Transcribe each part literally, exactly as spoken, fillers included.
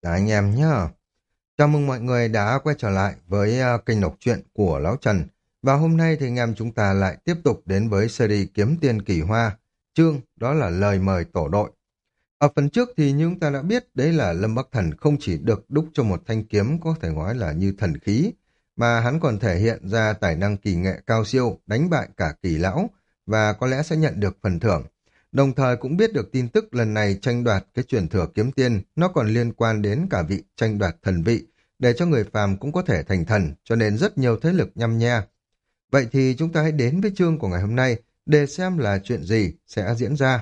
Cả anh em nhá. Chào mừng mọi người đã quay trở lại với uh, kênh đọc truyện của Lão Trần. Và hôm nay thì anh em chúng ta lại tiếp tục đến với series Kiếm Tiên Kỳ Hoa. Chương đó là lời mời tổ đội. Ở phần trước thì như chúng ta đã biết đấy là Lâm Bắc Thần không chỉ được đúc cho một thanh kiếm có thể nói là như thần khí, mà hắn còn thể hiện ra tài năng kỳ nghệ cao siêu, đánh bại cả kỳ lão và có lẽ sẽ nhận được phần thưởng. Đồng thời cũng biết được tin tức lần này tranh đoạt cái truyền thừa kiếm tiên, nó còn liên quan đến cả vị tranh đoạt thần vị, để cho người phàm cũng có thể thành thần, cho nên rất nhiều thế lực nhăm nhe. Vậy thì chúng ta hãy đến với chương của ngày hôm nay để xem là chuyện gì sẽ diễn ra.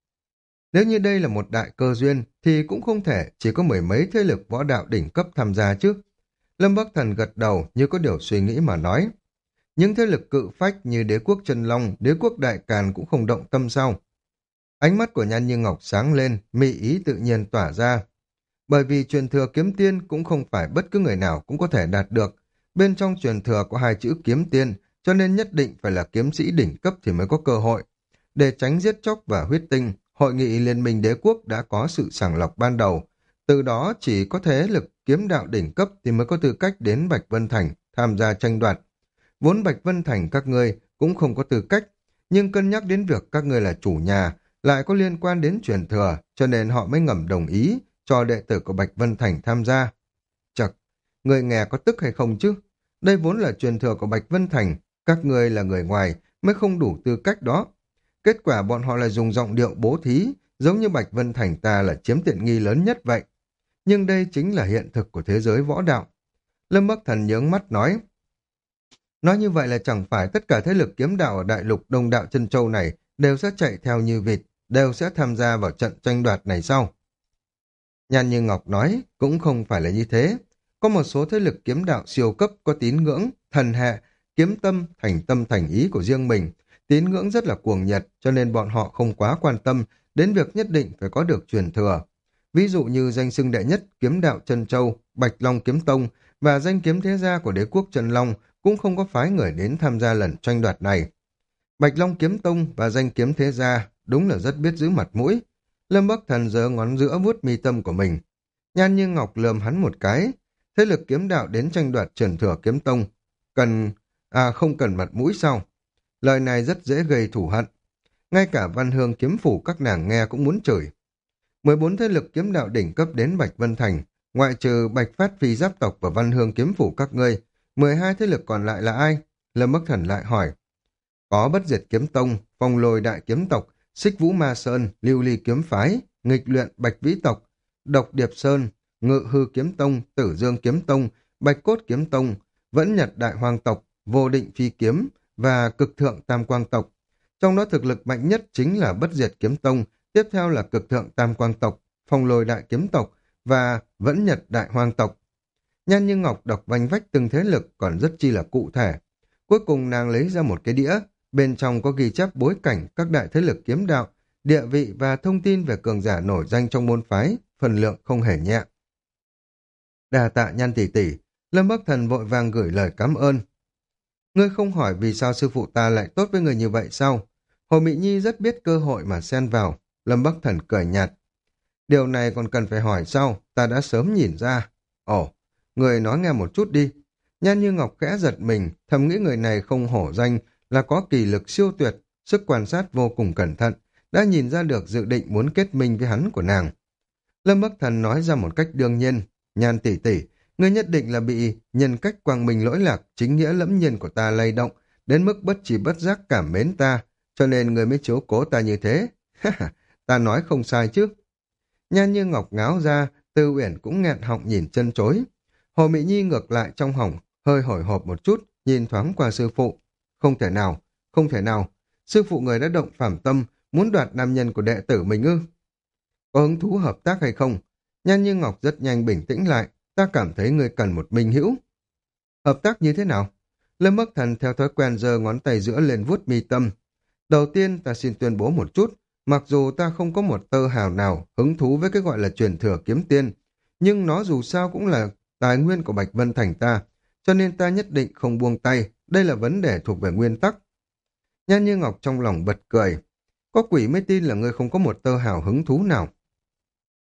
Nếu như đây là một đại cơ duyên thì cũng không thể chỉ có mười mấy thế lực võ đạo đỉnh cấp tham gia chứ. Lâm Bắc Thần gật đầu như có điều suy nghĩ mà nói. Những thế lực cự phách như đế quốc Chân Long, đế quốc Đại Càn cũng không động tâm sao. Ánh mắt của Nhan Như Ngọc sáng lên, mị ý tự nhiên tỏa ra. Bởi vì truyền thừa kiếm tiên cũng không phải bất cứ người nào cũng có thể đạt được. Bên trong truyền thừa có hai chữ kiếm tiên, cho nên nhất định phải là kiếm sĩ đỉnh cấp thì mới có cơ hội. Để tránh giết chóc và huyết tinh, Hội nghị Liên minh Đế quốc đã có sự sàng lọc ban đầu. Từ đó chỉ có thế lực kiếm đạo đỉnh cấp thì mới có tư cách đến Bạch Vân Thành tham gia tranh đoạt. Vốn Bạch Vân Thành các ngươi cũng không có tư cách, nhưng cân nhắc đến việc các ngươi là chủ nhà, lại có liên quan đến truyền thừa, cho nên họ mới ngầm đồng ý cho đệ tử của Bạch Vân Thành tham gia. Chật, người nghe có tức hay không chứ? Đây vốn là truyền thừa của Bạch Vân Thành, các ngươi là người ngoài mới không đủ tư cách đó. Kết quả bọn họ lại dùng giọng điệu bố thí, giống như Bạch Vân Thành ta là chiếm tiện nghi lớn nhất vậy. Nhưng đây chính là hiện thực của thế giới võ đạo. Lâm Bắc Thần nhướng mắt nói, nói như vậy là chẳng phải tất cả thế lực kiếm đạo ở đại lục Đông Đạo Chân Châu này đều sẽ chạy theo như vịt, đều sẽ tham gia vào trận tranh đoạt này sau. Nhan Như Ngọc nói, cũng không phải là như thế. Có một số thế lực kiếm đạo siêu cấp có tín ngưỡng, thần hệ, kiếm tâm, thành tâm thành ý của riêng mình. Tín ngưỡng rất là cuồng nhiệt, cho nên bọn họ không quá quan tâm đến việc nhất định phải có được truyền thừa. Ví dụ như danh xưng đệ nhất kiếm đạo Chân Châu, Bạch Long Kiếm Tông và danh kiếm thế gia của đế quốc Chân Long cũng không có phái người đến tham gia lần tranh đoạt này. Bạch Long Kiếm Tông và danh kiếm thế gia đúng là rất biết giữ mặt mũi. Lâm Bắc Thần giơ ngón giữa vuốt mi tâm của mình. Nhan Như Ngọc lườm hắn một cái. Thế lực kiếm đạo đến tranh đoạt truyền thừa kiếm tông. Cần... À không cần mặt mũi sao? Lời này rất dễ gây thù hận. Ngay cả Văn Hương kiếm phủ các nàng nghe cũng muốn chửi. mười bốn thế lực kiếm đạo đỉnh cấp đến Bạch Vân Thành, ngoại trừ Bạch Phát Phi Giáp tộc và Văn Hương kiếm phủ các ngươi, mười hai thế lực còn lại là ai? Lâm Bắc Thần lại hỏi. Có Bất Diệt Kiếm Tông, Phong Lôi Đại Kiếm Tộc, Xích Vũ Ma Sơn, Lưu Ly Kiếm Phái, Nghịch Luyện Bạch Vĩ Tộc, Độc Điệp Sơn, Ngự Hư Kiếm Tông, Tử Dương Kiếm Tông, Bạch Cốt Kiếm Tông, Vẫn Nhật Đại Hoang Tộc, Vô Định Phi Kiếm và Cực Thượng Tam Quang Tộc. Trong đó thực lực mạnh nhất chính là Bất Diệt Kiếm Tông, tiếp theo là Cực Thượng Tam Quang Tộc, Phong Lôi Đại Kiếm Tộc và Vẫn Nhật Đại Hoang Tộc. Nhan Như Ngọc đọc vanh vách từng thế lực còn rất chi là cụ thể. Cuối cùng nàng lấy ra một cái đĩa, bên trong có ghi chép bối cảnh các đại thế lực kiếm đạo, địa vị và thông tin về cường giả nổi danh trong môn phái, phần lượng không hề nhẹ. Đà tạ Nhan tỷ tỷ, Lâm Bắc Thần vội vàng gửi lời cảm ơn. Ngươi không hỏi vì sao sư phụ ta lại tốt với người như vậy sao? Hồ Mị Nhi rất biết cơ hội mà xen vào. Lâm Bắc Thần cười nhạt. Điều này còn cần phải hỏi sao? Ta đã sớm nhìn ra. Ồ, người nói nghe một chút đi. Nhan Như Ngọc khẽ giật mình, thầm nghĩ người này không hổ danh là có kỳ lực siêu tuyệt, sức quan sát vô cùng cẩn thận, đã nhìn ra được dự định muốn kết minh với hắn của nàng. Lâm Bắc Thần nói ra một cách đương nhiên, Nhan tỷ tỷ, ngươi nhất định là bị nhân cách quang minh lỗi lạc, chính nghĩa lẫm nhiên của ta lay động, đến mức bất trí bất giác cảm mến ta, cho nên ngươi mới chiếu cố ta như thế. Ta nói không sai chứ. Nhan Như Ngọc ngáo ra, Tư Uyển cũng nghẹn họng nhìn chân chối. Hồ Mị Nhi ngược lại trong họng, hơi hồi hộp một chút, nhìn thoáng qua sư phụ. Không thể nào, không thể nào. Sư phụ người đã động phàm tâm, muốn đoạt nam nhân của đệ tử mình ư? Có hứng thú hợp tác hay không? Nhan Như Ngọc rất nhanh bình tĩnh lại. Ta cảm thấy người cần một minh hữu. Hợp tác như thế nào? Lâm Bắc Thần theo thói quen giơ ngón tay giữa lên vuốt mi tâm. Đầu tiên ta xin tuyên bố một chút. Mặc dù ta không có một tơ hào nào hứng thú với cái gọi là truyền thừa kiếm tiên, nhưng nó dù sao cũng là tài nguyên của Bạch Vân Thành ta, cho nên ta nhất định không buông tay. Đây là vấn đề thuộc về nguyên tắc. Nhan Như Ngọc trong lòng bật cười. Có quỷ mới tin là ngươi không có một tơ hào hứng thú nào.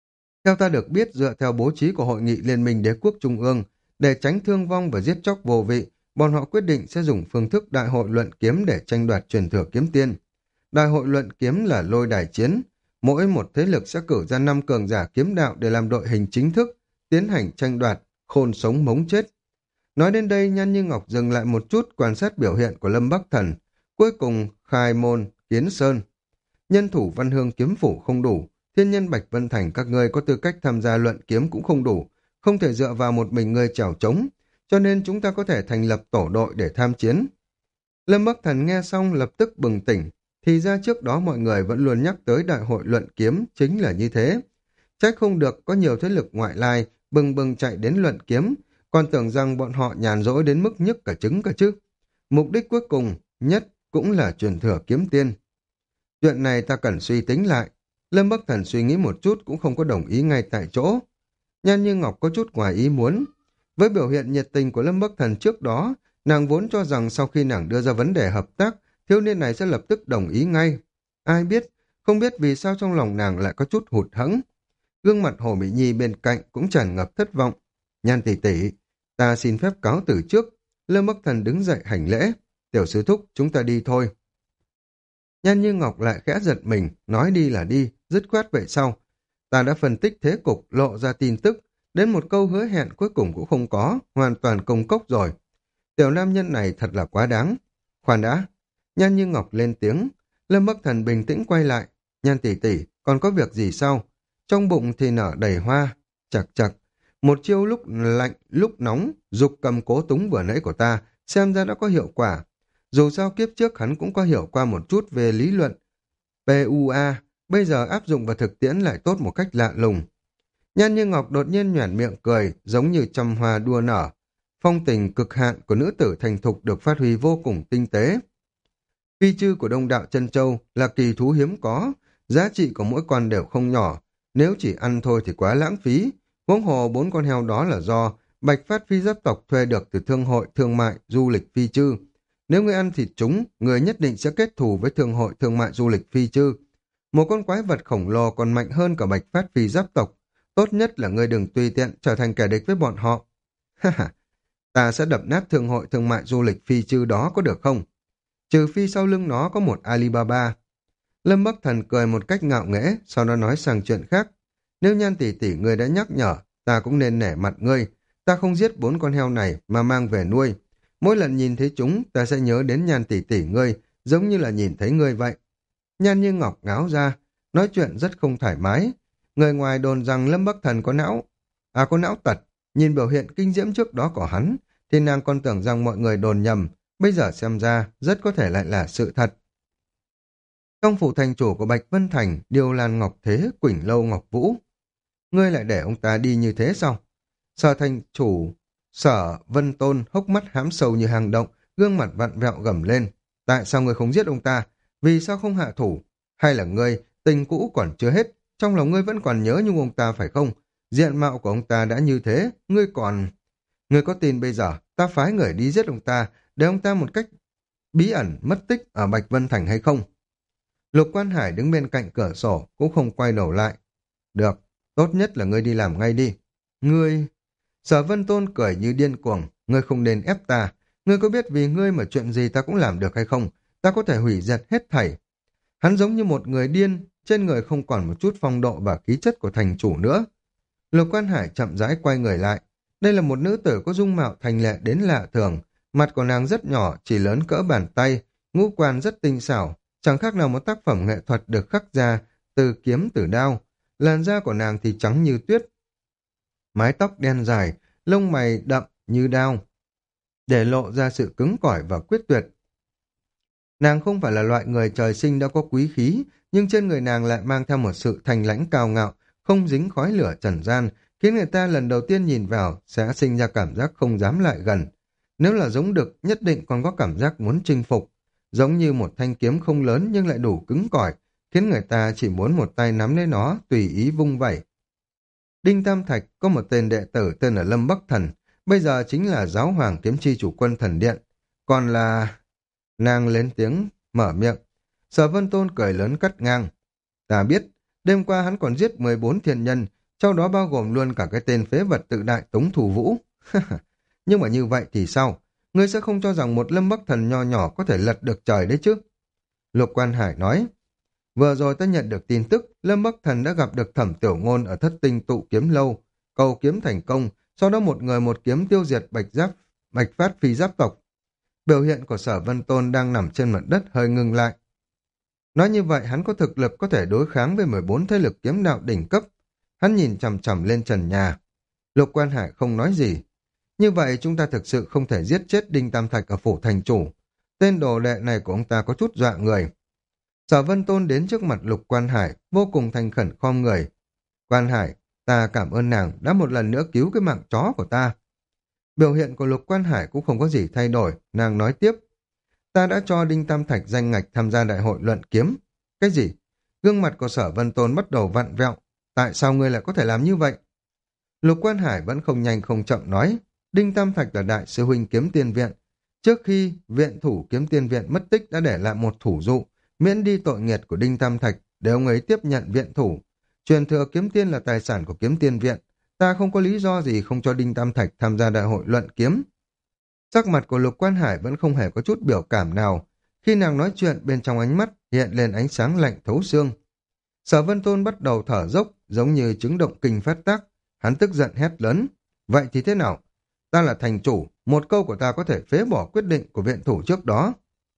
Theo ta được biết, dựa theo bố trí của Hội nghị Liên minh Đế quốc Trung ương, để tránh thương vong và giết chóc vô vị, bọn họ quyết định sẽ dùng phương thức đại hội luận kiếm để tranh đoạt truyền thừa kiếm tiên. Đại hội luận kiếm là lôi đài chiến, mỗi một thế lực sẽ cử ra năm cường giả kiếm đạo để làm đội hình chính thức, tiến hành tranh đoạt, khôn sống mống chết. Nói đến đây, Nhan Như Ngọc dừng lại một chút quan sát biểu hiện của Lâm Bắc Thần, cuối cùng khai môn, kiến sơn. Nhân thủ Văn Hương kiếm phủ không đủ, thiên nhân Bạch Vân Thành các ngươi có tư cách tham gia luận kiếm cũng không đủ, không thể dựa vào một mình ngươi chèo trống, cho nên chúng ta có thể thành lập tổ đội để tham chiến. Lâm Bắc Thần nghe xong lập tức bừng tỉnh, thì ra trước đó mọi người vẫn luôn nhắc tới đại hội luận kiếm chính là như thế. Trách không được có nhiều thế lực ngoại lai bừng bừng chạy đến luận kiếm, còn tưởng rằng bọn họ nhàn rỗi đến mức nhức cả trứng cả chứ. Mục đích cuối cùng nhất cũng là truyền thừa kiếm tiên. Chuyện này ta cần suy tính lại. Lâm Bắc Thần suy nghĩ một chút cũng không có đồng ý ngay tại chỗ. Nhan Như Ngọc có chút ngoài ý muốn. Với biểu hiện nhiệt tình của Lâm Bắc Thần trước đó, nàng vốn cho rằng sau khi nàng đưa ra vấn đề hợp tác, thiếu niên này sẽ lập tức đồng ý ngay. Ai biết, không biết vì sao trong lòng nàng lại có chút hụt hẫng. Gương mặt Hồ Mỹ Nhi bên cạnh cũng tràn ngập thất vọng. Nhan tỷ tỷ, ta xin phép cáo từ trước. Lâm Bắc Thần đứng dậy hành lễ. Tiểu sư thúc, chúng ta đi thôi. Nhan Như Ngọc lại khẽ giật mình, nói đi là đi, dứt khoát vậy sau. Ta đã phân tích thế cục, lộ ra tin tức, đến một câu hứa hẹn cuối cùng cũng không có, hoàn toàn công cốc rồi. Tiểu nam nhân này thật là quá đáng. Khoan đã, Nhan Như Ngọc lên tiếng, Lâm Bắc Thần bình tĩnh quay lại. Nhan tỷ tỷ, còn có việc gì sao? Trong bụng thì nở đầy hoa, chặt chặt. Một chiêu lúc lạnh, lúc nóng, dục cầm cố túng vừa nãy của ta, xem ra đã có hiệu quả. Dù sao kiếp trước hắn cũng có hiểu qua một chút về lý luận pê u a, bây giờ áp dụng vào thực tiễn lại tốt một cách lạ lùng. Nhan Như Ngọc đột nhiên nhoẻn miệng cười, giống như trăm hoa đua nở. Phong tình cực hạn của nữ tử thành thục được phát huy vô cùng tinh tế. Phi chư của Đông Đạo Chân Châu là kỳ thú hiếm có, giá trị của mỗi con đều không nhỏ, nếu chỉ ăn thôi thì quá lãng phí. Huống hồ bốn con heo đó là do Bạch Phát Phi giáp tộc thuê được từ Thương hội Thương mại Du lịch Phi chư. Nếu người ăn thịt chúng, người nhất định sẽ kết thù với Thương hội Thương mại Du lịch Phi chư. Một con quái vật khổng lồ còn mạnh hơn cả Bạch Phát Phi giáp tộc. Tốt nhất là người đừng tùy tiện trở thành kẻ địch với bọn họ. Ha ha, ta sẽ đập nát Thương hội Thương mại Du lịch Phi chư đó có được không? Trừ phi sau lưng nó có một Alibaba. Lâm Bắc Thần cười một cách ngạo nghễ, sau đó nói sang chuyện khác. Nếu Nhan tỷ tỷ ngươi đã nhắc nhở, ta cũng nên nể mặt ngươi. Ta không giết bốn con heo này mà mang về nuôi. Mỗi lần nhìn thấy chúng, ta sẽ nhớ đến Nhan tỷ tỷ ngươi, giống như là nhìn thấy ngươi vậy. Nhan Như Ngọc ngáo ra, nói chuyện rất không thoải mái. Người ngoài đồn rằng Lâm Bắc Thần có não, à có não tật. Nhìn biểu hiện kinh diễm trước đó của hắn, thì nàng còn tưởng rằng mọi người đồn nhầm. Bây giờ xem ra, rất có thể lại là sự thật. Trong phủ thành chủ của Bạch Vân Thành, Điêu Lan Ngọc Thế, Quỳnh Lâu Ngọc Vũ. Ngươi lại để ông ta đi như thế sao? Sở thành chủ, Sở Vân Tôn hốc mắt hám sâu như hang động, gương mặt vặn vẹo gầm lên. Tại sao ngươi không giết ông ta? Vì sao không hạ thủ? Hay là ngươi, tình cũ còn chưa hết, trong lòng ngươi vẫn còn nhớ nhung ông ta phải không? Diện mạo của ông ta đã như thế, ngươi còn... Ngươi có tin bây giờ, ta phái người đi giết ông ta, để ông ta một cách bí ẩn mất tích ở Bạch Vân Thành hay không? Lục Quan Hải đứng bên cạnh cửa sổ, cũng không quay đầu lại. Được, tốt nhất là ngươi đi làm ngay đi. Ngươi... Sở Vân Tôn cười như điên cuồng, ngươi không nên ép ta. Ngươi có biết vì ngươi mà chuyện gì ta cũng làm được hay không? Ta có thể hủy diệt hết thảy. Hắn giống như một người điên, trên người không còn một chút phong độ và khí chất của thành chủ nữa. Lục Quan Hải chậm rãi quay người lại. Đây là một nữ tử có dung mạo thành lệ đến lạ thường. Mặt của nàng rất nhỏ, chỉ lớn cỡ bàn tay, ngũ quan rất tinh xảo, chẳng khác nào một tác phẩm nghệ thuật được khắc ra từ kiếm từ đao. Làn da của nàng thì trắng như tuyết, mái tóc đen dài, lông mày đậm như đao, để lộ ra sự cứng cỏi và quyết tuyệt. Nàng không phải là loại người trời sinh đã có quý khí, nhưng trên người nàng lại mang theo một sự thành lãnh cao ngạo, không dính khói lửa trần gian, khiến người ta lần đầu tiên nhìn vào sẽ sinh ra cảm giác không dám lại gần. Nếu là giống đực, nhất định còn có cảm giác muốn chinh phục, giống như một thanh kiếm không lớn nhưng lại đủ cứng cỏi, khiến người ta chỉ muốn một tay nắm lấy nó, tùy ý vung vẩy. Đinh Tam Thạch có một tên đệ tử tên là Lâm Bắc Thần, bây giờ chính là giáo hoàng kiếm chi chủ quân thần điện, còn là... Nàng lên tiếng, mở miệng. Sở Vân Tôn cười lớn cắt ngang. Ta biết, đêm qua hắn còn giết mười bốn thiên nhân, trong đó bao gồm luôn cả cái tên phế vật tự đại Tống Thủ Vũ. Nhưng mà như vậy thì sao? Ngươi sẽ không cho rằng một Lâm Bắc Thần nho nhỏ có thể lật được trời đấy chứ? Lục Quan Hải nói, vừa rồi ta nhận được tin tức, Lâm Bắc Thần đã gặp được Thẩm Tiểu Ngôn ở Thất Tinh Tụ Kiếm Lâu, cầu kiếm thành công, sau đó một người một kiếm tiêu diệt Bạch Giáp, Bạch Phát Phi Giáp tộc. Biểu hiện của Sở Vân Tôn đang nằm trên mặt đất hơi ngừng lại. Nói như vậy hắn có thực lực có thể đối kháng với mười bốn thế lực kiếm đạo đỉnh cấp. Hắn nhìn chằm chằm lên trần nhà. Lục Quan Hải không nói gì. Như vậy chúng ta thực sự không thể giết chết Đinh Tam Thạch ở phủ thành chủ. Tên đồ đệ này của ông ta có chút dọa người. Sở Vân Tôn đến trước mặt Lục Quan Hải, vô cùng thành khẩn khom người. Quan Hải, ta cảm ơn nàng đã một lần nữa cứu cái mạng chó của ta. Biểu hiện của Lục Quan Hải cũng không có gì thay đổi, nàng nói tiếp. Ta đã cho Đinh Tam Thạch danh ngạch tham gia đại hội luận kiếm. Cái gì? Gương mặt của Sở Vân Tôn bắt đầu vặn vẹo. Tại sao ngươi lại có thể làm như vậy? Lục Quan Hải vẫn không nhanh không chậm nói. Đinh Tam Thạch là đại sư huynh kiếm tiên viện. Trước khi viện thủ kiếm tiên viện mất tích đã để lại một thủ dụ, miễn đi tội nghiệt của Đinh Tam Thạch để ông ấy tiếp nhận viện thủ. Truyền thừa kiếm tiên là tài sản của kiếm tiên viện. Ta không có lý do gì không cho Đinh Tam Thạch tham gia đại hội luận kiếm. Sắc mặt của Lục Quan Hải vẫn không hề có chút biểu cảm nào. Khi nàng nói chuyện, bên trong ánh mắt hiện lên ánh sáng lạnh thấu xương. Sở Vân Tôn bắt đầu thở dốc, giống như chứng động kinh phát tác. Hắn tức giận hét lớn. Vậy thì thế nào? Ta là thành chủ, một câu của ta có thể phế bỏ quyết định của viện thủ trước đó.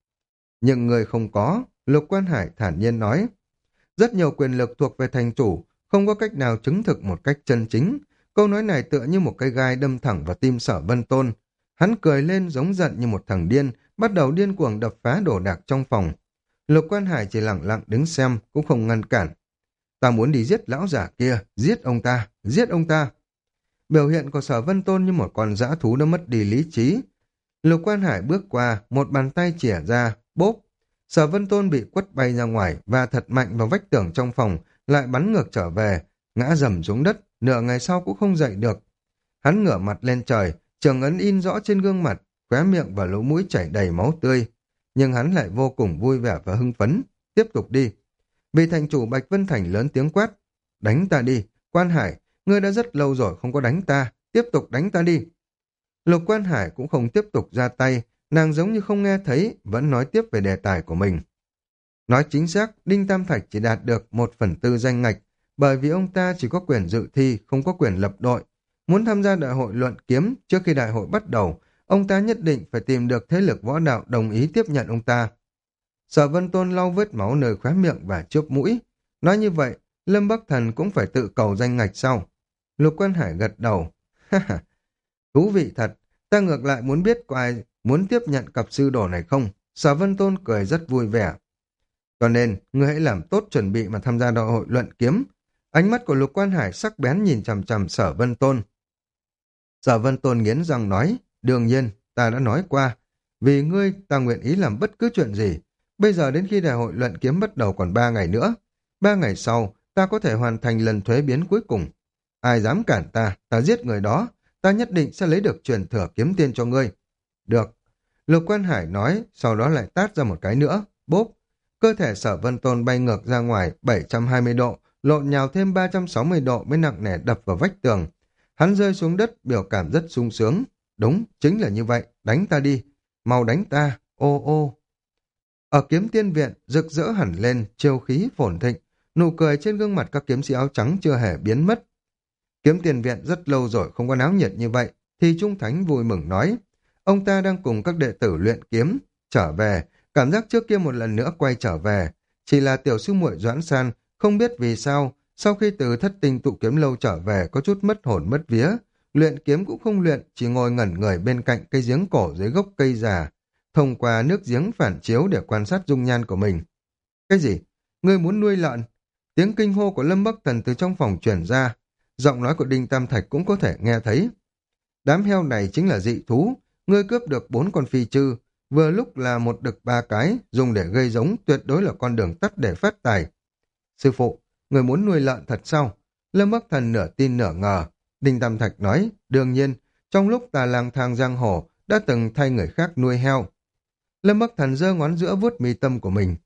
Nhưng người không có, Lục Quan Hải thản nhiên nói. Rất nhiều quyền lực thuộc về thành chủ, không có cách nào chứng thực một cách chân chính. Câu nói này tựa như một cây gai đâm thẳng vào tim Sở Vân Tôn. Hắn cười lên giống giận như một thằng điên, bắt đầu điên cuồng đập phá đồ đạc trong phòng. Lục Quan Hải chỉ lặng lặng đứng xem, cũng không ngăn cản. Ta muốn đi giết lão giả kia, giết ông ta, giết ông ta. Biểu hiện của Sở Vân Tôn như một con dã thú đã mất đi lý trí. Lục Quan Hải bước qua, một bàn tay chỉa ra, bốp. Sở Vân Tôn bị quất bay ra ngoài và thật mạnh vào vách tường trong phòng, lại bắn ngược trở về, ngã rầm xuống đất, nửa ngày sau cũng không dậy được. Hắn ngửa mặt lên trời, trường ấn in rõ trên gương mặt, khóe miệng và lỗ mũi chảy đầy máu tươi. Nhưng hắn lại vô cùng vui vẻ và hưng phấn. Tiếp tục đi. Vị thành chủ Bạch Vân Thành lớn tiếng quát. Đánh ta đi, Quan Hải, ngươi đã rất lâu rồi không có đánh ta, tiếp tục đánh ta đi. Lục Quan Hải cũng không tiếp tục ra tay, nàng giống như không nghe thấy, vẫn nói tiếp về đề tài của mình. Nói chính xác, Đinh Tam Thạch chỉ đạt được một phần tư danh ngạch, bởi vì ông ta chỉ có quyền dự thi, không có quyền lập đội. Muốn tham gia đại hội luận kiếm, trước khi đại hội bắt đầu, ông ta nhất định phải tìm được thế lực võ đạo đồng ý tiếp nhận ông ta. Sở Vân Tôn lau vết máu nơi khóe miệng và chớp mũi. Nói như vậy, Lâm Bắc Thần cũng phải tự cầu danh ngạch sau. Lục Quan Hải gật đầu. Ha ha, thú vị thật, ta ngược lại muốn biết có ai muốn tiếp nhận cặp sư đồ này không? Sở Vân Tôn cười rất vui vẻ. Cho nên, ngươi hãy làm tốt chuẩn bị mà tham gia đại hội luận kiếm. Ánh mắt của Lục Quan Hải sắc bén nhìn chằm chằm Sở Vân Tôn. Sở Vân Tôn nghiến răng nói, đương nhiên, ta đã nói qua. Vì ngươi, ta nguyện ý làm bất cứ chuyện gì. Bây giờ đến khi đại hội luận kiếm bắt đầu còn ba ngày nữa. Ba ngày sau, ta có thể hoàn thành lần thuế biến cuối cùng. Ai dám cản ta, ta giết người đó. Ta nhất định sẽ lấy được truyền thừa kiếm tiên cho ngươi. Được. Lục Quan Hải nói, sau đó lại tát ra một cái nữa. Bốp. Cơ thể Sở Vân Tôn bay ngược ra ngoài bảy trăm hai mươi độ, lộn nhào thêm ba trăm sáu mươi độ mới nặng nề đập vào vách tường. Hắn rơi xuống đất, biểu cảm rất sung sướng. Đúng, chính là như vậy, đánh ta đi. Mau đánh ta, ô ô. Ở kiếm tiên viện, rực rỡ hẳn lên, chiêu khí phồn thịnh. Nụ cười trên gương mặt các kiếm sĩ áo trắng chưa hề biến mất. Kiếm tiền viện rất lâu rồi không có náo nhiệt như vậy, thì Trung Thánh vui mừng nói. Ông ta đang cùng các đệ tử luyện kiếm, trở về, cảm giác trước kia một lần nữa quay trở về. Chỉ là tiểu sư muội Doãn San, không biết vì sao, sau khi từ Thất Tinh Tụ Kiếm Lâu trở về có chút mất hồn mất vía. Luyện kiếm cũng không luyện, chỉ ngồi ngẩn người bên cạnh cây giếng cổ dưới gốc cây già, thông qua nước giếng phản chiếu để quan sát dung nhan của mình. Cái gì? Ngươi muốn nuôi lợn? Tiếng kinh hô của Lâm Bắc Thần từ trong phòng truyền ra. Giọng nói của Đinh Tam Thạch cũng có thể nghe thấy. Đám heo này chính là dị thú. Ngươi cướp được bốn con phi chư, vừa lúc là một đực ba cái, dùng để gây giống, tuyệt đối là con đường tắt để phát tài. Sư phụ, người muốn nuôi lợn thật sao? Lâm Bắc Thần nửa tin nửa ngờ. Đinh Tam Thạch nói, đương nhiên, trong lúc ta lang thang giang hồ, đã từng thay người khác nuôi heo. Lâm Bắc Thần giơ ngón giữa vuốt mi tâm của mình.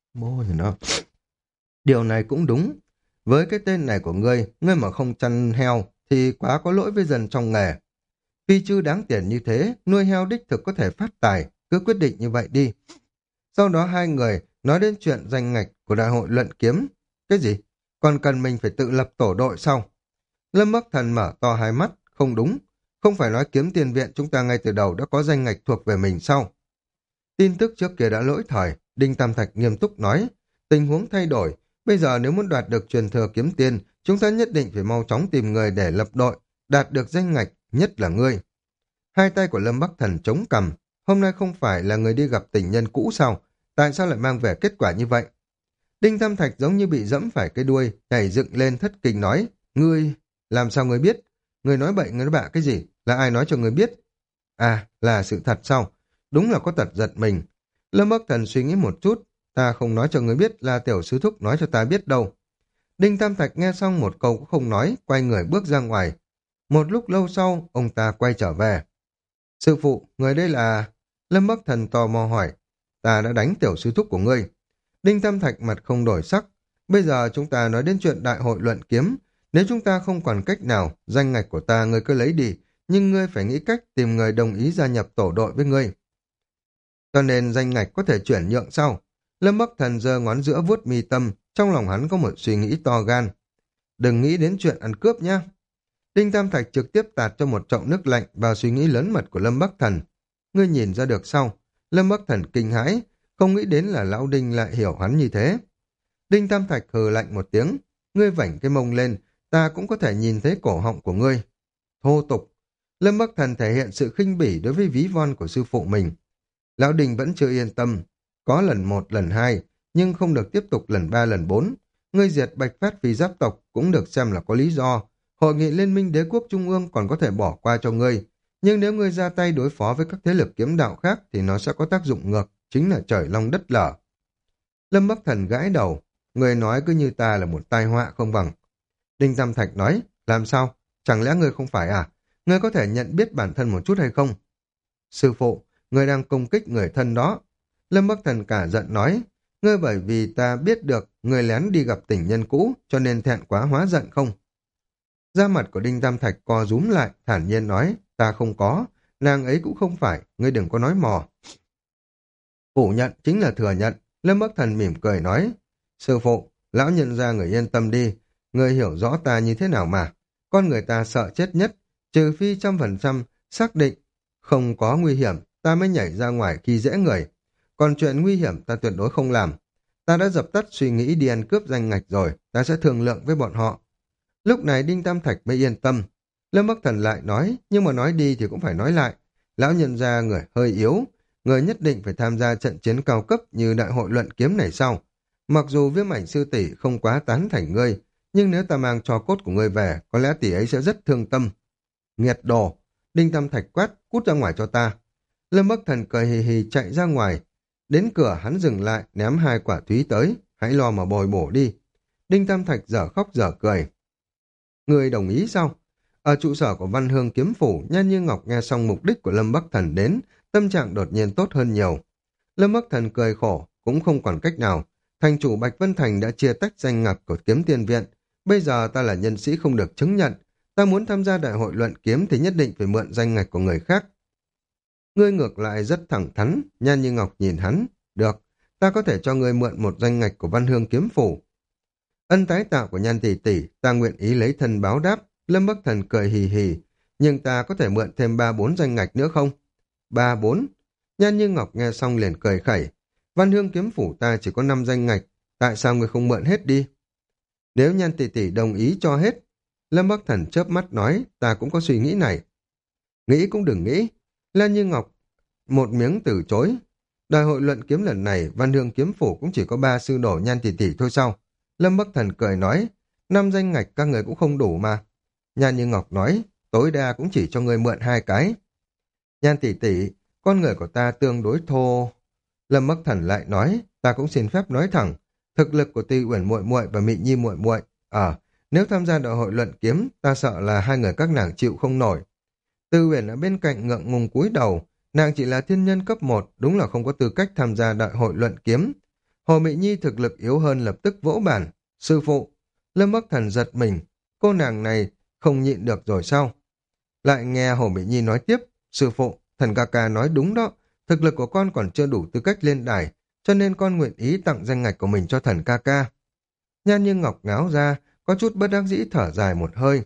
Mô thì nó. Điều này cũng đúng. Với cái tên này của ngươi, ngươi mà không chăn heo thì quá có lỗi với dân trong nghề. Phi chư đáng tiền như thế, nuôi heo đích thực có thể phát tài, cứ quyết định như vậy đi. Sau đó hai người nói đến chuyện danh ngạch của đại hội luận kiếm. Cái gì? Còn cần mình phải tự lập tổ đội sau. Lâm Bắc Thần mở to hai mắt, không đúng. Không phải nói kiếm tiền viện chúng ta ngay từ đầu đã có danh ngạch thuộc về mình sau. Tin tức trước kia đã lỗi thời, Đinh Tam Thạch nghiêm túc nói. Tình huống thay đổi, bây giờ nếu muốn đoạt được truyền thừa kiếm tiền, chúng ta nhất định phải mau chóng tìm người để lập đội, đạt được danh ngạch, nhất là ngươi. Hai tay của Lâm Bắc Thần chống cằm, hôm nay không phải là người đi gặp tình nhân cũ sao? Tại sao lại mang về kết quả như vậy? Đinh Tam Thạch giống như bị dẫm phải cái đuôi, nhảy dựng lên thất kinh nói, ngươi, làm sao ngươi biết? Ngươi nói bậy, ngươi nói bạ cái gì? Là ai nói cho ngươi biết? À, là sự thật sao? Đúng là có tật giật mình. Lâm Bắc Thần suy nghĩ một chút, ta không nói cho ngươi biết là tiểu sư thúc nói cho ta biết đâu. Đinh Tam Thạch nghe xong một câu cũng không nói, quay người bước ra ngoài. Một lúc lâu sau, ông ta quay trở về. Sư phụ, người đây là... Lâm Bắc Thần tò mò hỏi, ta đã đánh tiểu sư thúc của ngươi. Đinh Tam Thạch mặt không đổi sắc. Bây giờ chúng ta nói đến chuyện đại hội luận kiếm. Nếu chúng ta không còn cách nào, danh ngạch của ta ngươi cứ lấy đi, nhưng ngươi phải nghĩ cách tìm người đồng ý gia nhập tổ đội với ngươi. Cho nên danh ngạch có thể chuyển nhượng sau. Lâm Bắc Thần giơ ngón giữa vuốt mi tâm, trong lòng hắn có một suy nghĩ to gan. Đừng nghĩ đến chuyện ăn cướp nhé. Đinh Tam Thạch trực tiếp tạt cho một chậu nước lạnh vào suy nghĩ lớn mật của Lâm Bắc Thần. Ngươi nhìn ra được sau. Lâm Bắc Thần kinh hãi, không nghĩ đến là lão Đinh lại hiểu hắn như thế. Đinh Tam Thạch hừ lạnh một tiếng, ngươi vảnh cái mông lên, ta cũng có thể nhìn thấy cổ họng của ngươi. Thô tục. Lâm Bắc Thần thể hiện sự khinh bỉ đối với ví von của sư phụ mình. Lão Đinh vẫn chưa yên tâm, có lần một lần hai, nhưng không được tiếp tục lần ba lần bốn. Ngươi diệt Bạch Phát vì giáp tộc cũng được xem là có lý do. Hội nghị Liên minh Đế quốc Trung ương còn có thể bỏ qua cho ngươi. Nhưng nếu ngươi ra tay đối phó với các thế lực kiếm đạo khác thì nó sẽ có tác dụng ngược, chính là trời long đất lở. Lâm Bắc Thần gãi đầu, người nói cứ như ta là một tai họa không bằng. Đinh Tam Thạch nói, làm sao? Chẳng lẽ ngươi không phải à? Ngươi có thể nhận biết bản thân một chút hay không? Sư phụ, ngươi đang công kích người thân đó. Lâm Bắc Thần cả giận nói, ngươi bởi vì ta biết được ngươi lén đi gặp tình nhân cũ cho nên thẹn quá hóa giận không? Da mặt của Đinh Tam Thạch co rúm lại, thản nhiên nói, ta không có, nàng ấy cũng không phải, ngươi đừng có nói mò. Phủ nhận chính là thừa nhận. Lâm Bắc Thần mỉm cười nói, sư phụ, lão nhân gia người yên tâm đi, người hiểu rõ ta như thế nào mà. Con người ta sợ chết nhất, trừ phi trăm phần trăm xác định không có nguy hiểm, ta mới nhảy ra ngoài khi dễ người. Còn chuyện nguy hiểm ta tuyệt đối không làm. Ta đã dập tắt suy nghĩ đi ăn cướp danh ngạch rồi, ta sẽ thương lượng với bọn họ. Lúc này Đinh Tam Thạch mới yên tâm. Lâm Bắc Thần lại nói, nhưng mà nói đi thì cũng phải nói lại. Lão nhân gia người hơi yếu, người nhất định phải tham gia trận chiến cao cấp như đại hội luận kiếm này sau. Mặc dù Viêm Ảnh sư tỷ không quá tán thành ngươi, nhưng nếu ta mang tro cốt của ngươi về, có lẽ tỷ ấy sẽ rất thương tâm. Nghiệt đồ! Đinh Tam Thạch quát, cút ra ngoài cho ta. Lâm Bắc Thần cười hì hì chạy ra ngoài. Đến cửa hắn dừng lại, ném hai quả thúy tới, hãy lo mà bồi bổ đi. Đinh Tam Thạch dở khóc dở cười. Người đồng ý sao? Ở trụ sở của Văn Hương Kiếm Phủ, Nhan Như Ngọc nghe xong mục đích của Lâm Bắc Thần đến, tâm trạng đột nhiên tốt hơn nhiều. Lâm Bắc Thần cười khổ, cũng không còn cách nào. Thành chủ Bạch Vân Thành đã chia tách danh ngạch của kiếm tiên viện. Bây giờ ta là nhân sĩ không được chứng nhận. Ta muốn tham gia đại hội luận kiếm thì nhất định phải mượn danh ngạch của người khác. Ngươi ngược lại rất thẳng thắn, Nhan Như Ngọc nhìn hắn. Được, ta có thể cho ngươi mượn một danh ngạch của Văn Hương Kiếm Phủ. Ân tái tạo của Nhan tỷ tỷ, ta nguyện ý lấy thân báo đáp. Lâm Bắc Thần cười hì hì. Nhưng ta có thể mượn thêm ba bốn danh ngạch nữa không? Ba bốn. Nhan Như Ngọc nghe xong liền cười khẩy. Văn Hương Kiếm Phủ ta chỉ có năm danh ngạch, tại sao ngươi không mượn hết đi? Nếu Nhan tỷ tỷ đồng ý cho hết, Lâm Bắc Thần chớp mắt nói, ta cũng có suy nghĩ này. Nghĩ cũng đừng nghĩ. Lan Như Ngọc một miếng từ chối. Đại hội luận kiếm lần này, Văn Hương Kiếm Phủ cũng chỉ có ba sư đổ Nhan tỷ tỷ thôi sao? Lâm Bắc Thần cười nói, năm danh ngạch các người cũng không đủ mà. Nhan Như Ngọc nói, tối đa cũng chỉ cho người mượn hai cái. Nhan tỷ tỷ, con người của ta tương đối thô. Lâm Bắc Thần lại nói, ta cũng xin phép nói thẳng, thực lực của Ti Uyển muội muội và Mị Nhi muội muội, ờ, nếu tham gia đại hội luận kiếm, ta sợ là hai người các nàng chịu không nổi. Tư Uyển ở bên cạnh ngượng ngùng cúi đầu, nàng chỉ là thiên nhân cấp một, đúng là không có tư cách tham gia đại hội luận kiếm. Hồ Mị Nhi thực lực yếu hơn lập tức vỗ bàn. Sư phụ, Lâm Bắc Thần giật mình, cô nàng này không nhịn được rồi sao? Lại nghe Hồ Mị Nhi nói tiếp, sư phụ, thần ca ca nói đúng đó, thực lực của con còn chưa đủ tư cách lên đài, cho nên con nguyện ý tặng danh ngạch của mình cho thần ca ca. Nhan Như Ngọc ngáo ra, có chút bất đắc dĩ thở dài một hơi.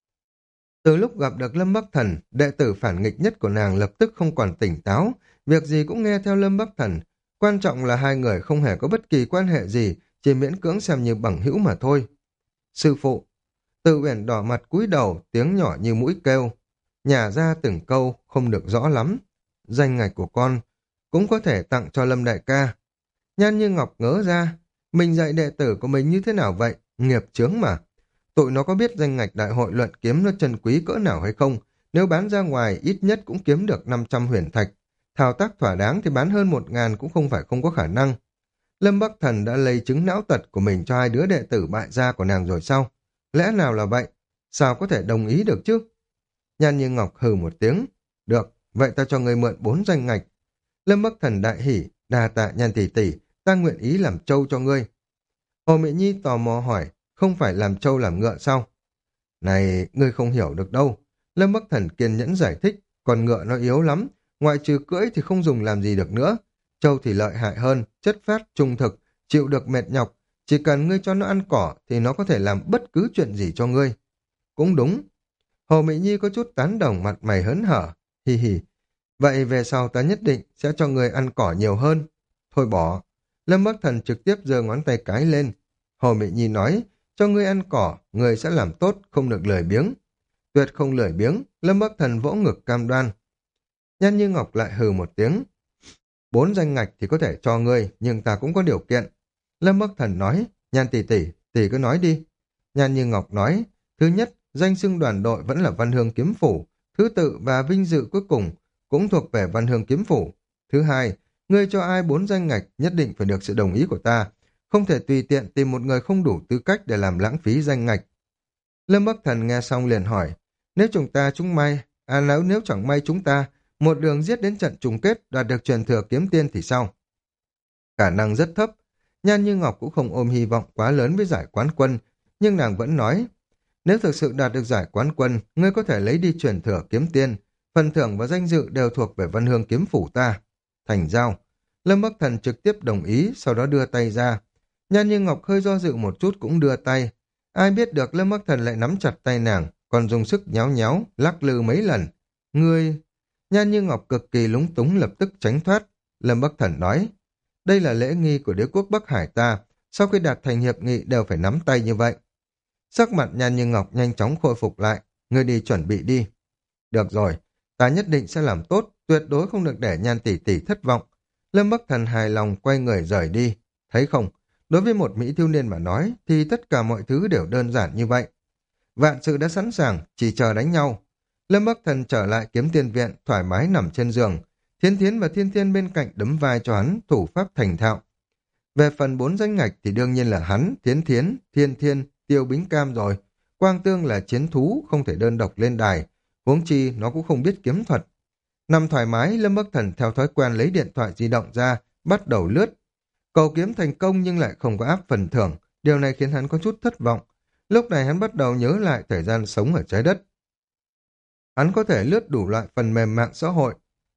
Từ lúc gặp được Lâm Bắc Thần, đệ tử phản nghịch nhất của nàng lập tức không còn tỉnh táo, việc gì cũng nghe theo Lâm Bắc Thần. Quan trọng là hai người không hề có bất kỳ quan hệ gì, chỉ miễn cưỡng xem như bằng hữu mà thôi. Sư phụ, Từ Uyển đỏ mặt cúi đầu, tiếng nhỏ như mũi kêu. Nhả ra từng câu, không được rõ lắm. Danh ngạch của con cũng có thể tặng cho Lâm đại ca. Nhan Như Ngọc ngớ ra, mình dạy đệ tử của mình như thế nào vậy? Nghiệp chướng mà. Tụi nó có biết danh ngạch đại hội luận kiếm nó chân quý cỡ nào hay không? Nếu bán ra ngoài ít nhất cũng kiếm được năm trăm huyền thạch. Thao tác thỏa đáng thì bán hơn một ngàn cũng không phải không có khả năng. Lâm Bắc Thần đã lấy chứng não tật của mình cho hai đứa đệ tử bại gia của nàng rồi sao? Lẽ nào là vậy? Sao có thể đồng ý được chứ? Nhan Như Ngọc hừ một tiếng. Được, vậy ta cho người mượn bốn danh ngạch. Lâm Bắc Thần đại hỉ, đà tạ Nhan tỷ tỷ, ta nguyện ý làm trâu cho ngươi. Hồ Mị Nhi tò mò hỏi, không phải làm trâu làm ngựa sao? Này, ngươi không hiểu được đâu. Lâm Bắc Thần kiên nhẫn giải thích, còn ngựa nó yếu lắm, ngoại trừ cưỡi thì không dùng làm gì được nữa. Trâu thì lợi hại hơn, chất phát, trung thực, chịu được mệt nhọc. Chỉ cần ngươi cho nó ăn cỏ thì nó có thể làm bất cứ chuyện gì cho ngươi. Cũng đúng. Hồ Mị Nhi có chút tán đồng, mặt mày hớn hở. Hi hi. Vậy về sau ta nhất định sẽ cho ngươi ăn cỏ nhiều hơn. Thôi bỏ. Lâm Bắc Thần trực tiếp giơ ngón tay cái lên. Hồ Mị Nhi nói, cho ngươi ăn cỏ, ngươi sẽ làm tốt, không được lười biếng. Tuyệt không lười biếng, Lâm Bắc Thần vỗ ngực cam đoan. Nhan Như Ngọc lại hừ một tiếng. Bốn danh ngạch thì có thể cho ngươi, nhưng ta cũng có điều kiện. Lâm Bắc Thần nói, Nhan tỷ tỷ, tỷ cứ nói đi. Nhan Như Ngọc nói, thứ nhất, danh xưng đoàn đội vẫn là Văn Hương Kiếm Phủ. Thứ tự và vinh dự cuối cùng cũng thuộc về Văn Hương Kiếm Phủ. Thứ hai, ngươi cho ai bốn danh ngạch nhất định phải được sự đồng ý của ta. Không thể tùy tiện tìm một người không đủ tư cách để làm lãng phí danh ngạch. Lâm Bắc Thần nghe xong liền hỏi, nếu chúng ta chúng may, à nếu nếu chẳng may chúng ta một đường giết đến trận chung kết đoạt được truyền thừa kiếm tiên thì sao? Khả năng rất thấp. Nhan Như Ngọc cũng không ôm hy vọng quá lớn với giải quán quân, nhưng nàng vẫn nói, nếu thực sự đạt được giải quán quân, ngươi có thể lấy đi truyền thừa kiếm tiên, phần thưởng và danh dự đều thuộc về Văn Hương Kiếm Phủ ta. Thành giao. Lâm Bắc Thần trực tiếp đồng ý, sau đó đưa tay ra. Nhan Như Ngọc hơi do dự một chút cũng đưa tay. Ai biết được Lâm Bắc Thần lại nắm chặt tay nàng, còn dùng sức nhéo nhéo, lắc lư mấy lần. Ngươi... Nhan Như Ngọc cực kỳ lúng túng lập tức tránh thoát. Lâm Bắc Thần nói, đây là lễ nghi của đế quốc Bắc Hải ta, sau khi đạt thành hiệp nghị đều phải nắm tay như vậy. Sắc mặt Nhan Như Ngọc nhanh chóng khôi phục lại, ngươi đi chuẩn bị đi. Được rồi, ta nhất định sẽ làm tốt, tuyệt đối không được để Nhan tỷ tỷ thất vọng. Lâm Bắc Thần hài lòng quay người rời đi. Thấy không, đối với một Mỹ thiếu niên mà nói thì tất cả mọi thứ đều đơn giản như vậy. Vạn sự đã sẵn sàng, chỉ chờ đánh nhau. Lâm Bắc Thần trở lại kiếm tiên viện, thoải mái nằm trên giường. Thiên Thiến và Thiên Thiên bên cạnh đấm vai cho hắn, thủ pháp thành thạo. Về phần bốn danh ngạch thì đương nhiên là hắn, Thiến Thiến, Thiên Thiên, Tiêu Bính Cam rồi. Quang Tương là chiến thú, không thể đơn độc lên đài. Huống chi nó cũng không biết kiếm thuật. Nằm thoải mái, Lâm Bắc Thần theo thói quen lấy điện thoại di động ra, bắt đầu lướt. Cầu kiếm thành công nhưng lại không có áp phần thưởng. Điều này khiến hắn có chút thất vọng. Lúc này hắn bắt đầu nhớ lại thời gian sống ở trái đất. Hắn có thể lướt đủ loại phần mềm mạng xã hội.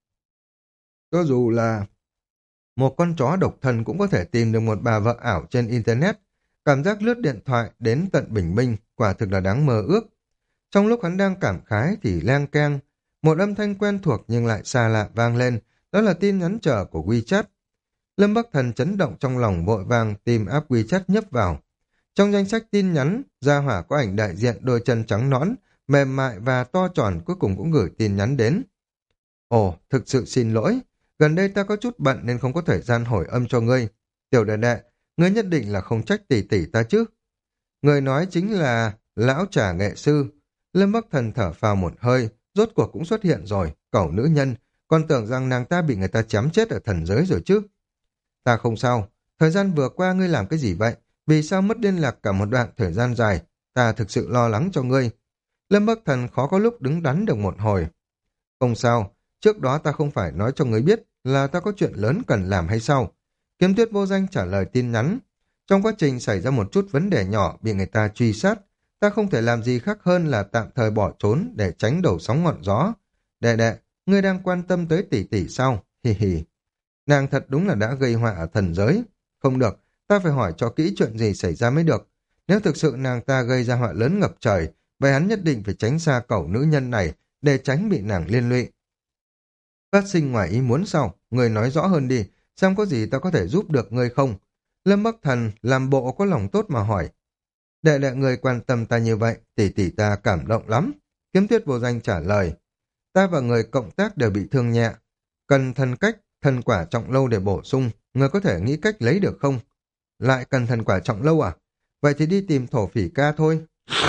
Cho dù là một con chó độc thân cũng có thể tìm được một bà vợ ảo trên Internet. Cảm giác lướt điện thoại đến tận bình minh, quả thực là đáng mơ ước. Trong lúc hắn đang cảm khái thì leng keng, một âm thanh quen thuộc nhưng lại xa lạ vang lên, đó là tin nhắn chờ của WeChat. Lâm Bắc Thần chấn động trong lòng vội vàng tìm app WeChat nhấp vào. Trong danh sách tin nhắn, gia hỏa có ảnh đại diện đôi chân trắng nõn, mềm mại và to tròn cuối cùng cũng gửi tin nhắn đến. Ồ, thực sự xin lỗi, gần đây ta có chút bận nên không có thời gian hồi âm cho ngươi. Tiểu đệ đệ, ngươi nhất định là không trách tỷ tỷ ta chứ? Người nói chính là lão trà nghệ sư. Lâm Bắc Thần thở phào một hơi, rốt cuộc cũng xuất hiện rồi, cẩu nữ nhân, còn tưởng rằng nàng ta bị người ta chém chết ở thần giới rồi chứ. Ta không sao, thời gian vừa qua ngươi làm cái gì vậy? Vì sao mất liên lạc cả một đoạn thời gian dài? Ta thực sự lo lắng cho ngươi. Lâm Bắc Thần khó có lúc đứng đắn được một hồi. Không sao, trước đó ta không phải nói cho ngươi biết là ta có chuyện lớn cần làm hay sao? Kiếm Tuyết vô danh trả lời tin nhắn. Trong quá trình xảy ra một chút vấn đề nhỏ bị người ta truy sát, ta không thể làm gì khác hơn là tạm thời bỏ trốn để tránh đầu sóng ngọn gió. Đệ đệ, ngươi đang quan tâm tới tỷ tỷ sao? Hì hì. Nàng thật đúng là đã gây họa ở thần giới. Không được, ta phải hỏi cho kỹ chuyện gì xảy ra mới được. Nếu thực sự nàng ta gây ra họa lớn ngập trời, vậy hắn nhất định phải tránh xa cẩu nữ nhân này để tránh bị nàng liên lụy. Phát sinh ngoài ý muốn sao? Người nói rõ hơn đi, xem có gì ta có thể giúp được ngươi không? Lâm Bắc Thần làm bộ có lòng tốt mà hỏi. Đệ đệ người quan tâm ta như vậy, tỷ tỷ ta cảm động lắm. Kiếm Tuyết vô danh trả lời. Ta và người cộng tác đều bị thương nhẹ. Cần thần cách, thần quả trọng lâu để bổ sung, người có thể nghĩ cách lấy được không? Lại cần thần quả trọng lâu à? Vậy thì đi tìm thổ phỉ ca thôi.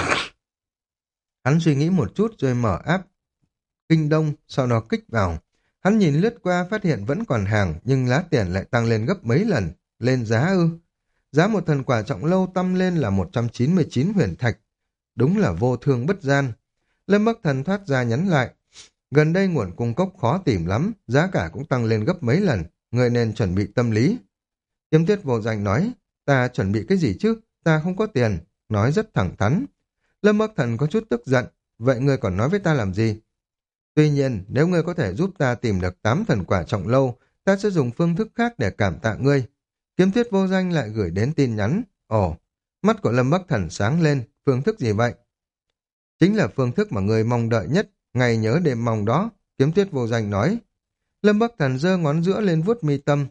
Hắn suy nghĩ một chút rồi mở áp Kinh Đông, sau đó kích vào. Hắn nhìn lướt qua phát hiện vẫn còn hàng, nhưng lá tiền lại tăng lên gấp mấy lần. Lên giá ư? Giá một thần quả trọng lâu tăng lên là một trăm chín mươi chín huyền thạch. Đúng là vô thương bất gian. Lâm Bắc Thần thoát ra nhắn lại. Gần đây nguồn cung cấp khó tìm lắm, giá cả cũng tăng lên gấp mấy lần. Người nên chuẩn bị tâm lý. Kiếm Tuyết vô danh nói, ta chuẩn bị cái gì chứ? Ta không có tiền. Nói rất thẳng thắn. Lâm Bắc Thần có chút tức giận. Vậy ngươi còn nói với ta làm gì? Tuy nhiên, nếu ngươi có thể giúp ta tìm được tám thần quả trọng lâu, ta sẽ dùng phương thức khác để cảm tạ ngươi. Kiếm Tuyết vô danh lại gửi đến tin nhắn. Ồ, mắt của Lâm Bắc Thần sáng lên. Phương thức gì vậy? Chính là phương thức mà ngươi mong đợi nhất. Ngày nhớ đêm mong đó. Kiếm Tuyết vô danh nói. Lâm Bắc Thần giơ ngón giữa lên vuốt mi tâm.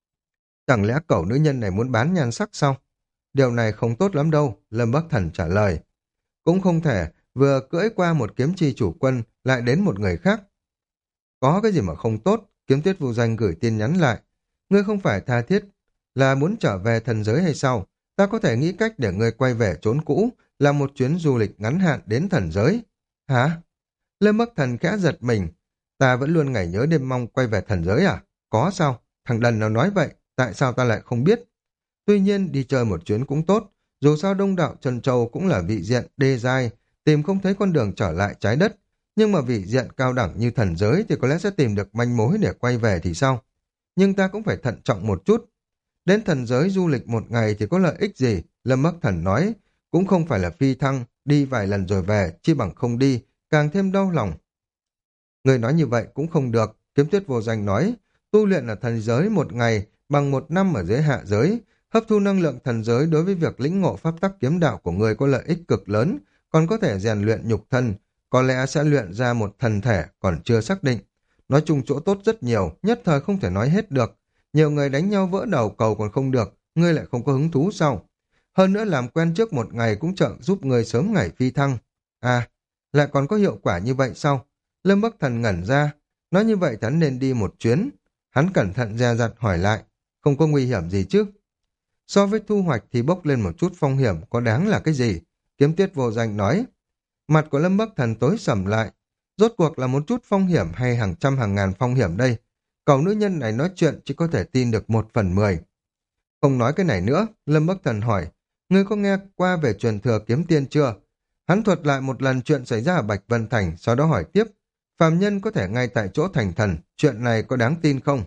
Chẳng lẽ cậu nữ nhân này muốn bán nhan sắc sao? Điều này không tốt lắm đâu. Lâm Bắc Thần trả lời. Cũng không thể vừa cưỡi qua một kiếm chi chủ quân lại đến một người khác. Có cái gì mà không tốt? Kiếm Tuyết vô danh gửi tin nhắn lại. Ngươi không phải tha thiết là muốn trở về thần giới hay sao? Ta có thể nghĩ cách để ngươi quay về chốn cũ, làm một chuyến du lịch ngắn hạn đến thần giới. Hả? Lâm Bắc Thần khẽ giật mình. Ta vẫn luôn ngày nhớ đêm mong quay về thần giới à? Có sao? Thằng đần nào nói vậy? Tại sao ta lại không biết? Tuy nhiên đi chơi một chuyến cũng tốt. Dù sao Đông Đạo Trần Châu cũng là vị diện đê giai, tìm không thấy con đường trở lại trái đất. Nhưng mà vị diện cao đẳng như thần giới thì có lẽ sẽ tìm được manh mối để quay về thì sao? Nhưng ta cũng phải thận trọng một chút. Đến thần giới du lịch một ngày thì có lợi ích gì? Lâm Bắc Thần nói, cũng không phải là phi thăng, đi vài lần rồi về, chi bằng không đi, càng thêm đau lòng. Người nói như vậy cũng không được, Kiếm Tuyết vô danh nói, tu luyện ở thần giới một ngày bằng một năm ở dưới hạ giới, hấp thu năng lượng thần giới đối với việc lĩnh ngộ pháp tắc kiếm đạo của người có lợi ích cực lớn, còn có thể rèn luyện nhục thân, có lẽ sẽ luyện ra một thần thể còn chưa xác định. Nói chung chỗ tốt rất nhiều, nhất thời không thể nói hết được. Nhiều người đánh nhau vỡ đầu cầu còn không được, ngươi lại không có hứng thú sao? Hơn nữa làm quen trước một ngày cũng trợ giúp ngươi sớm ngày phi thăng. À, lại còn có hiệu quả như vậy sao? Lâm Bắc Thần ngẩn ra, nói như vậy hắn nên đi một chuyến. Hắn cẩn thận dè dặt hỏi lại, không có nguy hiểm gì chứ? So với thu hoạch thì bốc lên một chút phong hiểm có đáng là cái gì? Kiếm Tuyết vô danh nói. Mặt của Lâm Bắc Thần tối sầm lại. Rốt cuộc là một chút phong hiểm hay hàng trăm hàng ngàn phong hiểm đây? Cậu nữ nhân này nói chuyện chỉ có thể tin được một phần mười. Không nói cái này nữa, Lâm Bắc Thần hỏi. Ngươi có nghe qua về truyền thừa kiếm tiên chưa? Hắn thuật lại một lần chuyện xảy ra ở Bạch Vân Thành, sau đó hỏi tiếp. Phàm nhân có thể ngay tại chỗ thành thần, chuyện này có đáng tin không?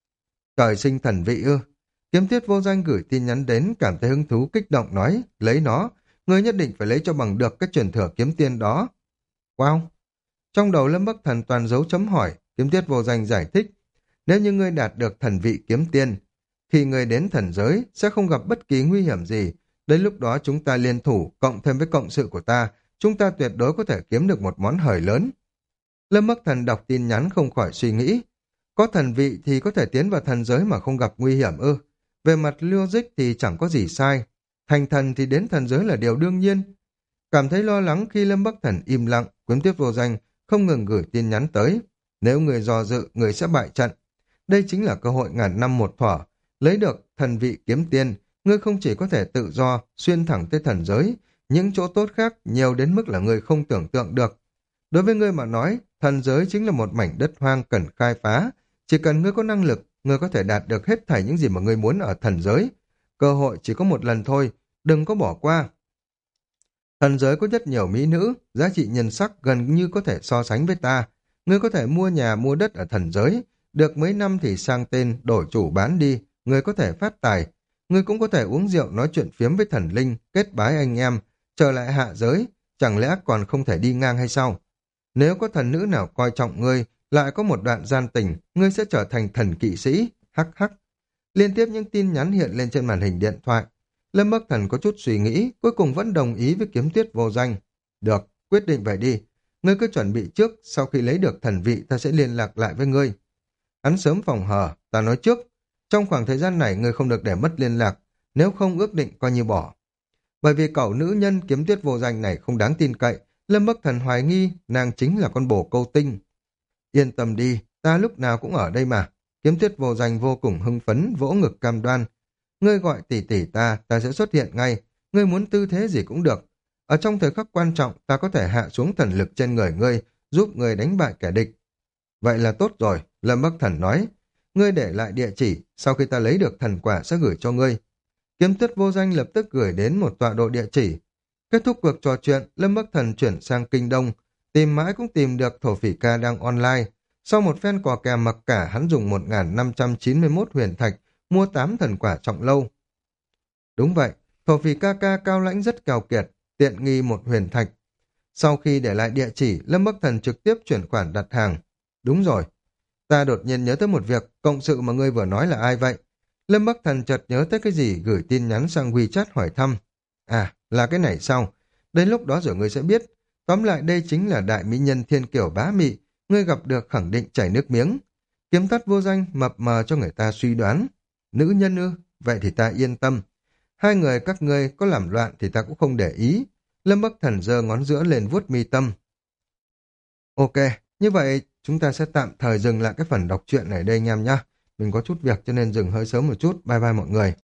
Trời sinh thần vị ư? Kiếm Tuyết vô danh gửi tin nhắn đến, cảm thấy hứng thú kích động nói, lấy nó, ngươi nhất định phải lấy cho bằng được cái truyền thừa kiếm tiên đó. Wow! Trong đầu Lâm Bắc Thần toàn dấu chấm hỏi, Kiếm Tuyết vô danh giải thích, nếu như ngươi đạt được thần vị kiếm tiên, khi ngươi đến thần giới sẽ không gặp bất kỳ nguy hiểm gì, đến lúc đó chúng ta liên thủ, cộng thêm với cộng sự của ta, chúng ta tuyệt đối có thể kiếm được một món hời lớn. Lâm Bắc Thần đọc tin nhắn không khỏi suy nghĩ, có thần vị thì có thể tiến vào thần giới mà không gặp nguy hiểm ư? Về mặt logic thì chẳng có gì sai. Thành thần thì đến thần giới là điều đương nhiên. Cảm thấy lo lắng khi Lâm Bắc Thần im lặng, Kiếm Tuyết vô danh không ngừng gửi tin nhắn tới. Nếu người do dự, người sẽ bại trận. Đây chính là cơ hội ngàn năm một thuở. Lấy được thần vị kiếm tiên, ngươi không chỉ có thể tự do, xuyên thẳng tới thần giới, những chỗ tốt khác nhiều đến mức là ngươi không tưởng tượng được. Đối với ngươi mà nói, thần giới chính là một mảnh đất hoang cần khai phá. Chỉ cần ngươi có năng lực, ngươi có thể đạt được hết thảy những gì mà ngươi muốn ở thần giới. Cơ hội chỉ có một lần thôi, đừng có bỏ qua. Thần giới có rất nhiều mỹ nữ, giá trị nhân sắc gần như có thể so sánh với ta. Ngươi có thể mua nhà mua đất ở thần giới, được mấy năm thì sang tên đổi chủ bán đi, người có thể phát tài. Ngươi cũng có thể uống rượu nói chuyện phiếm với thần linh, kết bái anh em, trở lại hạ giới, chẳng lẽ còn không thể đi ngang hay sao? Nếu có thần nữ nào coi trọng ngươi, lại có một đoạn gian tình, ngươi sẽ trở thành thần kỵ sĩ, hắc hắc. Liên tiếp những tin nhắn hiện lên trên màn hình điện thoại. Lâm Bắc Thần có chút suy nghĩ, cuối cùng vẫn đồng ý với Kiếm Tuyết Vô Danh. Được, quyết định vậy đi. Ngươi cứ chuẩn bị trước, sau khi lấy được thần vị ta sẽ liên lạc lại với ngươi. Hắn sớm phòng hờ, ta nói trước. Trong khoảng thời gian này ngươi không được để mất liên lạc, nếu không ước định coi như bỏ. Bởi vì cậu nữ nhân Kiếm Tuyết Vô Danh này không đáng tin cậy, Lâm Bắc Thần hoài nghi nàng chính là con bồ câu tinh. Yên tâm đi, ta lúc nào cũng ở đây mà. Kiếm Tuyết Vô Danh vô cùng hưng phấn, vỗ ngực cam đoan. Ngươi gọi tỷ tỷ ta, ta sẽ xuất hiện ngay. Ngươi muốn tư thế gì cũng được. Ở trong thời khắc quan trọng, ta có thể hạ xuống thần lực trên người ngươi, giúp ngươi đánh bại kẻ địch. Vậy là tốt rồi, Lâm Bắc Thần nói. Ngươi để lại địa chỉ, sau khi ta lấy được thần quả sẽ gửi cho ngươi. Kiếm Tuyết Vô Danh lập tức gửi đến một tọa độ địa chỉ. Kết thúc cuộc trò chuyện, Lâm Bắc Thần chuyển sang Kinh Đông, tìm mãi cũng tìm được Thổ Phỉ Ca đang online. Sau một phen cò kè mặc cả, hắn dùng một nghìn năm trăm chín mươi mốt huyền thạch mua tám thần quả trọng lâu. Đúng vậy, Thổ Phỉ Ca ca cao lãnh rất kèo kiệt, tiện nghi một huyền thạch. Sau khi để lại địa chỉ, Lâm Bắc Thần trực tiếp chuyển khoản đặt hàng. Đúng rồi, ta đột nhiên nhớ tới một việc, cộng sự mà ngươi vừa nói là ai vậy? Lâm Bắc Thần chợt nhớ tới cái gì gửi tin nhắn sang WeChat hỏi thăm. À, là cái này sao? Đến lúc đó rồi ngươi sẽ biết. Tóm lại đây chính là đại mỹ nhân thiên kiều bá mị, ngươi gặp được khẳng định chảy nước miếng. Kiếm Tắt Vô Danh mập mờ cho người ta suy đoán. Nữ nhân ư? Vậy thì ta yên tâm. Hai người các ngươi có làm loạn thì ta cũng không để ý. Lâm Bắc Thần giơ ngón giữa lên vuốt mi tâm. Ok, như vậy chúng ta sẽ tạm thời dừng lại cái phần đọc truyện này đây anh em nhé. Mình có chút việc cho nên dừng hơi sớm một chút. Bye bye mọi người.